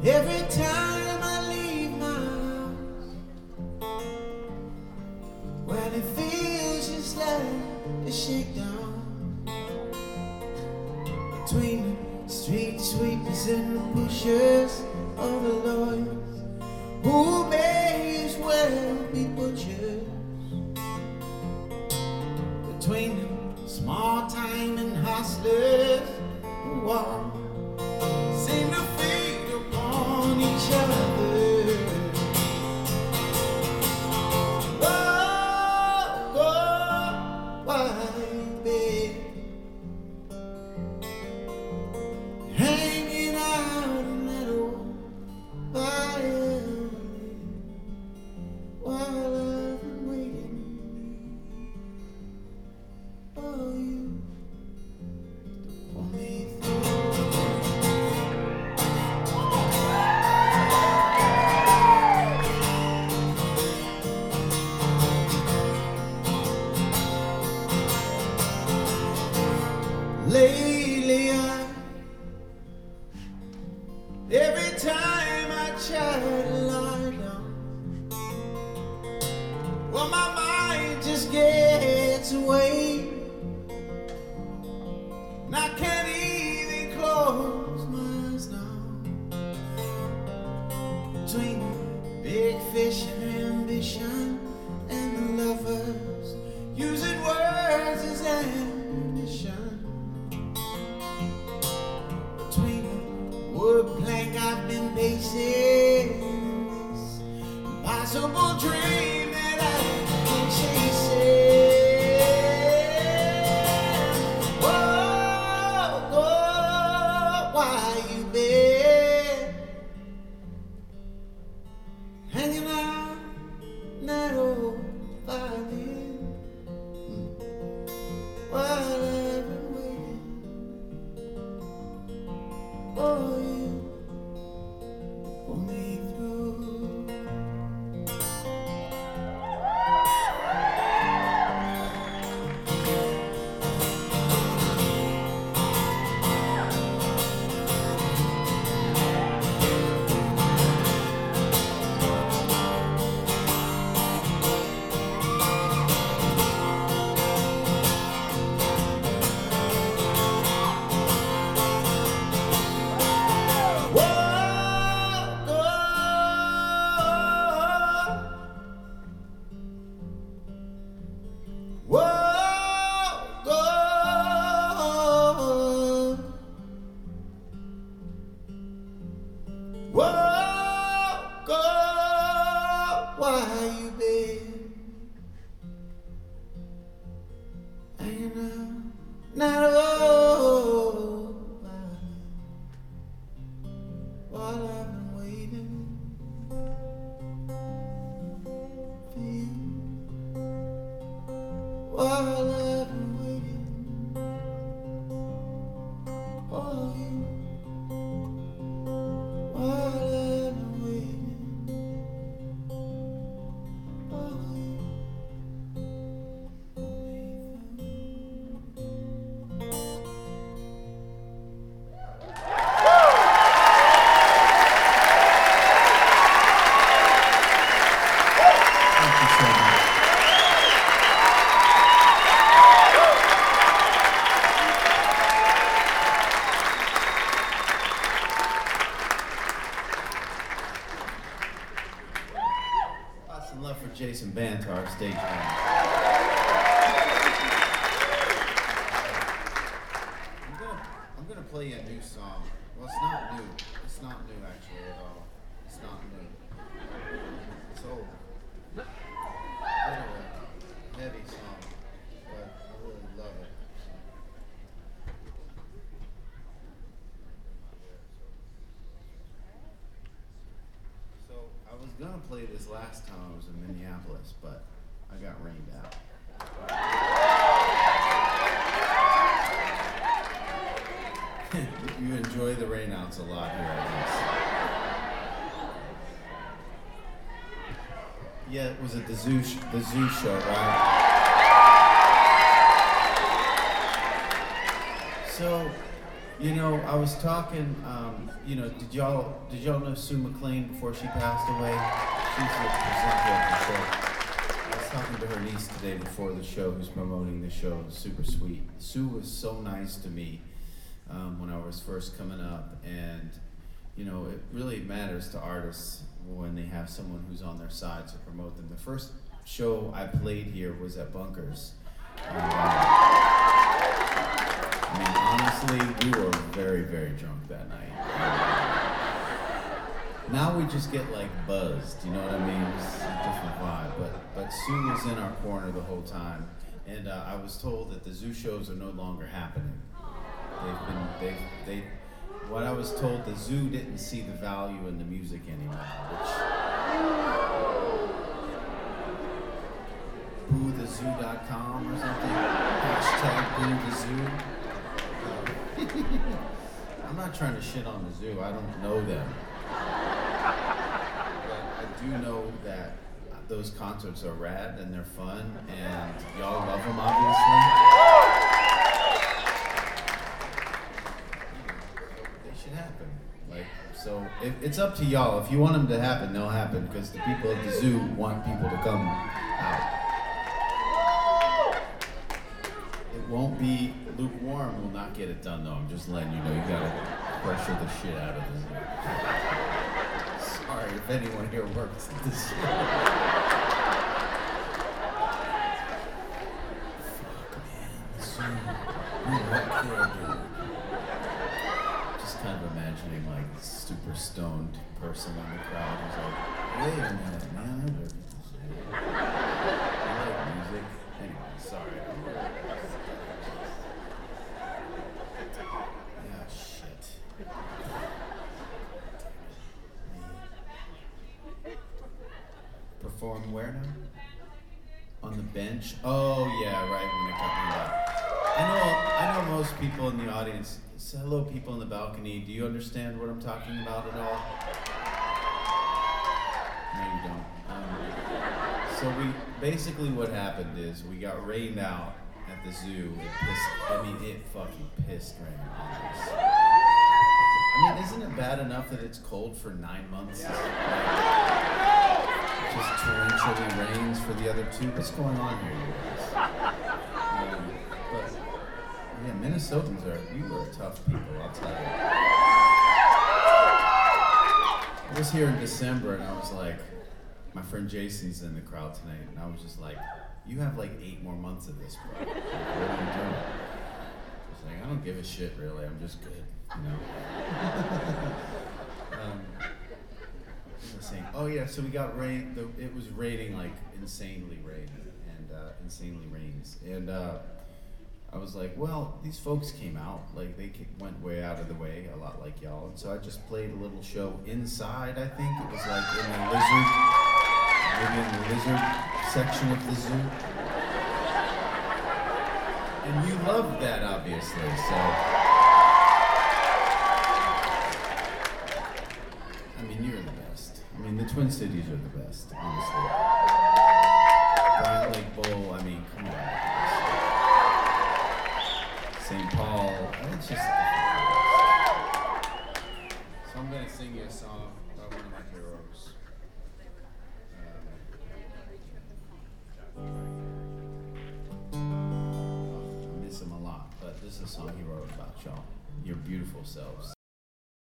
Every time I leave my house, well, it feels just like a shakedown between the street sweepers and the pushers of the lawyers who may as well be butchers, between the small-time and hustlers who all seem to feed upon each other. Oh, oh, why, babe, hanging out in that old fire while I've been waiting for you to pull me through. Lately, every time I try to lie down, well, my mind just gets away, and I can't even close my eyes now. Between big fish and ambition and the lovers using words as ammunition, wood plank I've been pacing, this impossible dream that I've been chasing. Whoa, whoa, why you been hanging out in that old violin while I've been waiting for you, pull me through. Why you been hanging out not old while I've been waiting for you, while I've been waiting for you, while I've been waiting. Lots of love for Jason Bantar, stage manager. I'm gonna play you a new song. Well, it's not new. It's not new actually at all. It's not new. It's old. Bit of a heavy song, but I really love it. So I was gonna play this last time I was in Minneapolis, but I got rained out. You enjoy the rainouts a lot here, I guess. Yeah, it was at the zoo show, right? So You know, I was talking. Did y'all know Sue McLean before she passed away? She's the presenter of the show. I was talking to her niece today before the show, who's promoting the show. Super sweet. Sue was so nice to me when I was first coming up, and you know, it really matters to artists when they have someone who's on their side to promote them. The first show I played here was at Bunkers. I mean, honestly, we were very, very drunk that night. Now we just get like buzzed, you know what I mean? It's a different vibe. But Sue was in our corner the whole time, and I was told that the zoo shows are no longer happening. What I was told, the zoo didn't see the value in the music anymore, boothezoo.com or something. #boothezoo. I'm not trying to shit on the zoo. I don't know them. But I do know that those concerts are rad and they're fun and y'all love them, obviously. They should happen. So it's up to y'all. If you want them to happen, they'll happen because the people at the zoo want people to come out. It won't be lukewarm. Will not get it done though. I'm just letting you know. You gotta pressure the shit out of the zoo. Sorry if anyone here works at the zoo. Fuck man, the zoo. What could I do? Just kind of imagining like super stoned person in the crowd who's like, wait a minute, man, I work at the zoo. I like music. Anyway, sorry. Yeah, shit. Perform where now? On the bench? Oh yeah, right, when you're talking about. I know most people in the audience. So hello people in the balcony, do you understand what I'm talking about at all? No, you don't. So basically what happened is we got rained out at the zoo. It fucking pissed rain on us. I mean, isn't it bad enough that it's cold for 9 months? Just torrentially rains for the other 2. What's going on here, you guys? But yeah, Minnesotans you are tough people, I'll tell you. I was here in December and I was like, my friend Jason's in the crowd tonight, and I was just like, you have like 8 more months of this, bro. Like, what are you doing? I was like, I don't give a shit really, I'm just good, you know? What was I saying? Oh yeah, so we got rain, it was raining like insanely raining, and insanely rains. And I was like, well, these folks came out, like they went way out of the way, a lot like y'all, and so I just played a little show inside, I think. It was like in the lizard section of the zoo. And you loved that, obviously, so. I mean, you're the best. I mean, the Twin Cities are the best, honestly. Bryant Lake Bowl, I mean, come on. St. Paul, it's just. So I'm gonna sing you a song about one of my heroes. I miss him a lot, but this is a song he wrote about y'all, your beautiful selves.